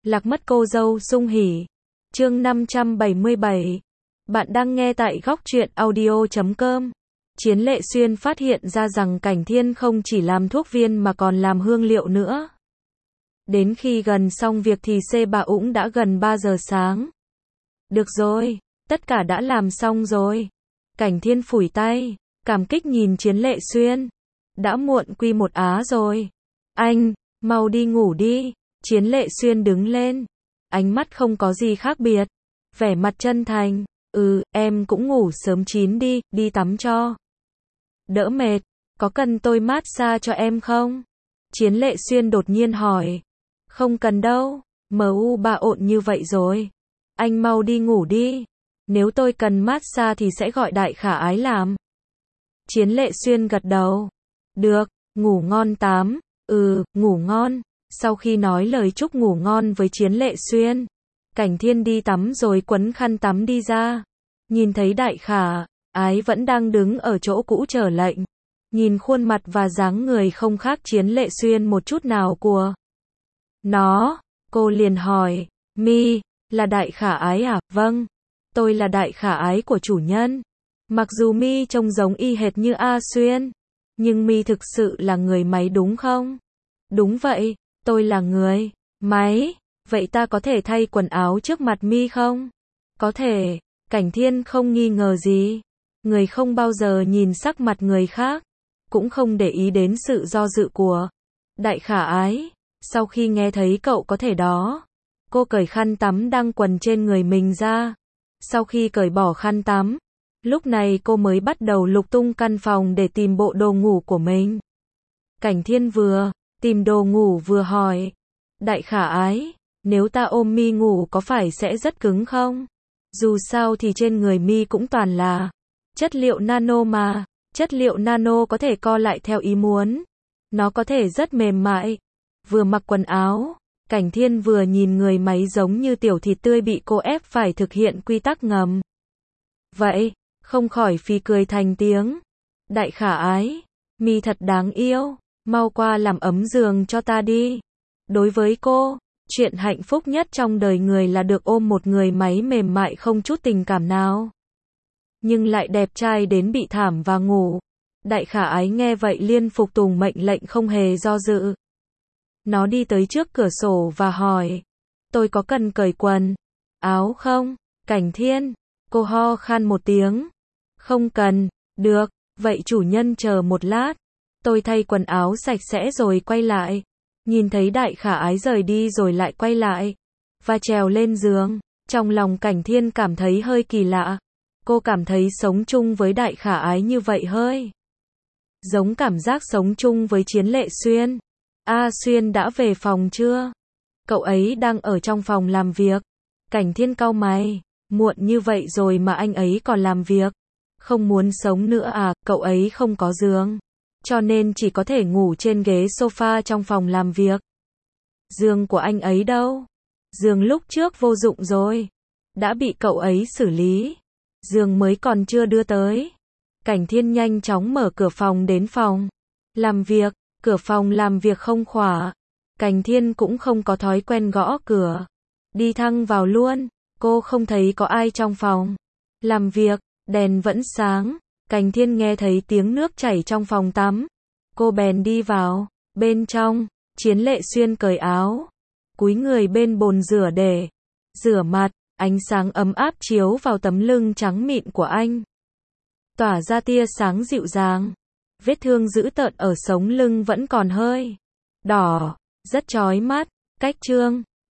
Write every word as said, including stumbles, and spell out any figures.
Lạc mất cô dâu sung hỉ. Chương năm trăm bảy mươi bảy. Bạn đang nghe tại góc truyện audio chấm com. Chiến Lệ Xuyên phát hiện ra rằng Cảnh Thiên không chỉ làm thuốc viên mà còn làm hương liệu nữa. Đến khi gần xong việc thì xê bà ũng đã gần ba giờ sáng. Được rồi, tất cả đã làm xong rồi. Cảnh Thiên phủi tay, cảm kích nhìn Chiến Lệ Xuyên. Đã muộn quy một á rồi. Anh, mau đi ngủ đi. Chiến Lệ Xuyên đứng lên. Ánh mắt không có gì khác biệt. Vẻ mặt chân thành. Ừ, em cũng ngủ sớm chín đi, đi tắm cho đỡ mệt. Có cần tôi massage cho em không? Chiến Lệ Xuyên đột nhiên hỏi. Không cần đâu, mu bà ộn như vậy rồi. Anh mau đi ngủ đi. Nếu tôi cần massage thì sẽ gọi Đại Khả Ái làm. Chiến Lệ Xuyên gật đầu. Được, ngủ ngon tám. Ừ, ngủ ngon. Sau khi nói lời chúc ngủ ngon với Chiến Lệ Xuyên, Cảnh Thiên đi tắm rồi quấn khăn tắm đi ra. Nhìn thấy Đại Khả Ái vẫn đang đứng ở chỗ cũ chờ lệnh. Nhìn khuôn mặt và dáng người không khác Chiến Lệ Xuyên một chút nào của nó, cô liền hỏi, Mi, là Đại Khả Ái à? Vâng, tôi là Đại Khả Ái của chủ nhân. Mặc dù Mi trông giống y hệt như A Xuyên, nhưng Mi thực sự là người máy đúng không? Đúng vậy, tôi là người máy. Vậy ta có thể thay quần áo trước mặt Mi không? Có thể. Cảnh Thiên không nghi ngờ gì. Người không bao giờ nhìn sắc mặt người khác, cũng không để ý đến sự do dự của Đại Khả Ái. Sau khi nghe thấy cậu có thể đó, cô cởi khăn tắm đang quần trên người mình ra. Sau khi cởi bỏ khăn tắm, lúc này cô mới bắt đầu lục tung căn phòng để tìm bộ đồ ngủ của mình. Cảnh Thiên vừa tìm đồ ngủ vừa hỏi, Đại Khả Ái, nếu ta ôm Mi ngủ có phải sẽ rất cứng không? Dù sao thì trên người Mi cũng toàn là chất liệu nano mà, chất liệu nano có thể co lại theo ý muốn. Nó có thể rất mềm mại. Vừa mặc quần áo, Cảnh Thiên vừa nhìn người máy giống như tiểu thịt tươi bị cô ép phải thực hiện quy tắc ngầm. Vậy, không khỏi phì cười thành tiếng. Đại Khả Ái, Mi thật đáng yêu, mau qua làm ấm giường cho ta đi. Đối với cô, chuyện hạnh phúc nhất trong đời người là được ôm một người máy mềm mại không chút tình cảm nào, nhưng lại đẹp trai đến bị thảm và ngủ. Đại Khả Ái nghe vậy liên phục tùng mệnh lệnh không hề do dự. Nó đi tới trước cửa sổ và hỏi, tôi có cần cởi quần áo không? Cảnh Thiên, cô ho khan một tiếng. Không cần. Được, vậy chủ nhân chờ một lát. Tôi thay quần áo sạch sẽ rồi quay lại. Nhìn thấy Đại Khả Ái rời đi rồi lại quay lại và trèo lên giường, trong lòng Cảnh Thiên cảm thấy hơi kỳ lạ. Cô cảm thấy sống chung với Đại Khả Ái như vậy hơi giống cảm giác sống chung với Chiến Lệ Xuyên. A Xuyên đã về phòng chưa? Cậu ấy đang ở trong phòng làm việc. Cảnh Thiên cau mày, muộn như vậy rồi mà anh ấy còn làm việc. Không muốn sống nữa à? Cậu ấy không có giường, cho nên chỉ có thể ngủ trên ghế sofa trong phòng làm việc. Giường của anh ấy đâu? Giường lúc trước vô dụng rồi, đã bị cậu ấy xử lý. Giường mới còn chưa đưa tới. Cảnh Thiên nhanh chóng mở cửa phòng đến phòng làm việc. Cửa phòng làm việc không khóa. Cảnh Thiên cũng không có thói quen gõ cửa. Đi thẳng vào luôn. Cô không thấy có ai trong phòng làm việc. Đèn vẫn sáng. Cảnh Thiên nghe thấy tiếng nước chảy trong phòng tắm. Cô bèn đi vào. Bên trong, Chiến Lệ Xuyên cởi áo, cúi người bên bồn rửa để rửa mặt. Ánh sáng ấm áp chiếu vào tấm lưng trắng mịn của anh, tỏa ra tia sáng dịu dàng. Vết thương dữ tợn ở sống lưng vẫn còn hơi đỏ, rất chói mắt. Cách trương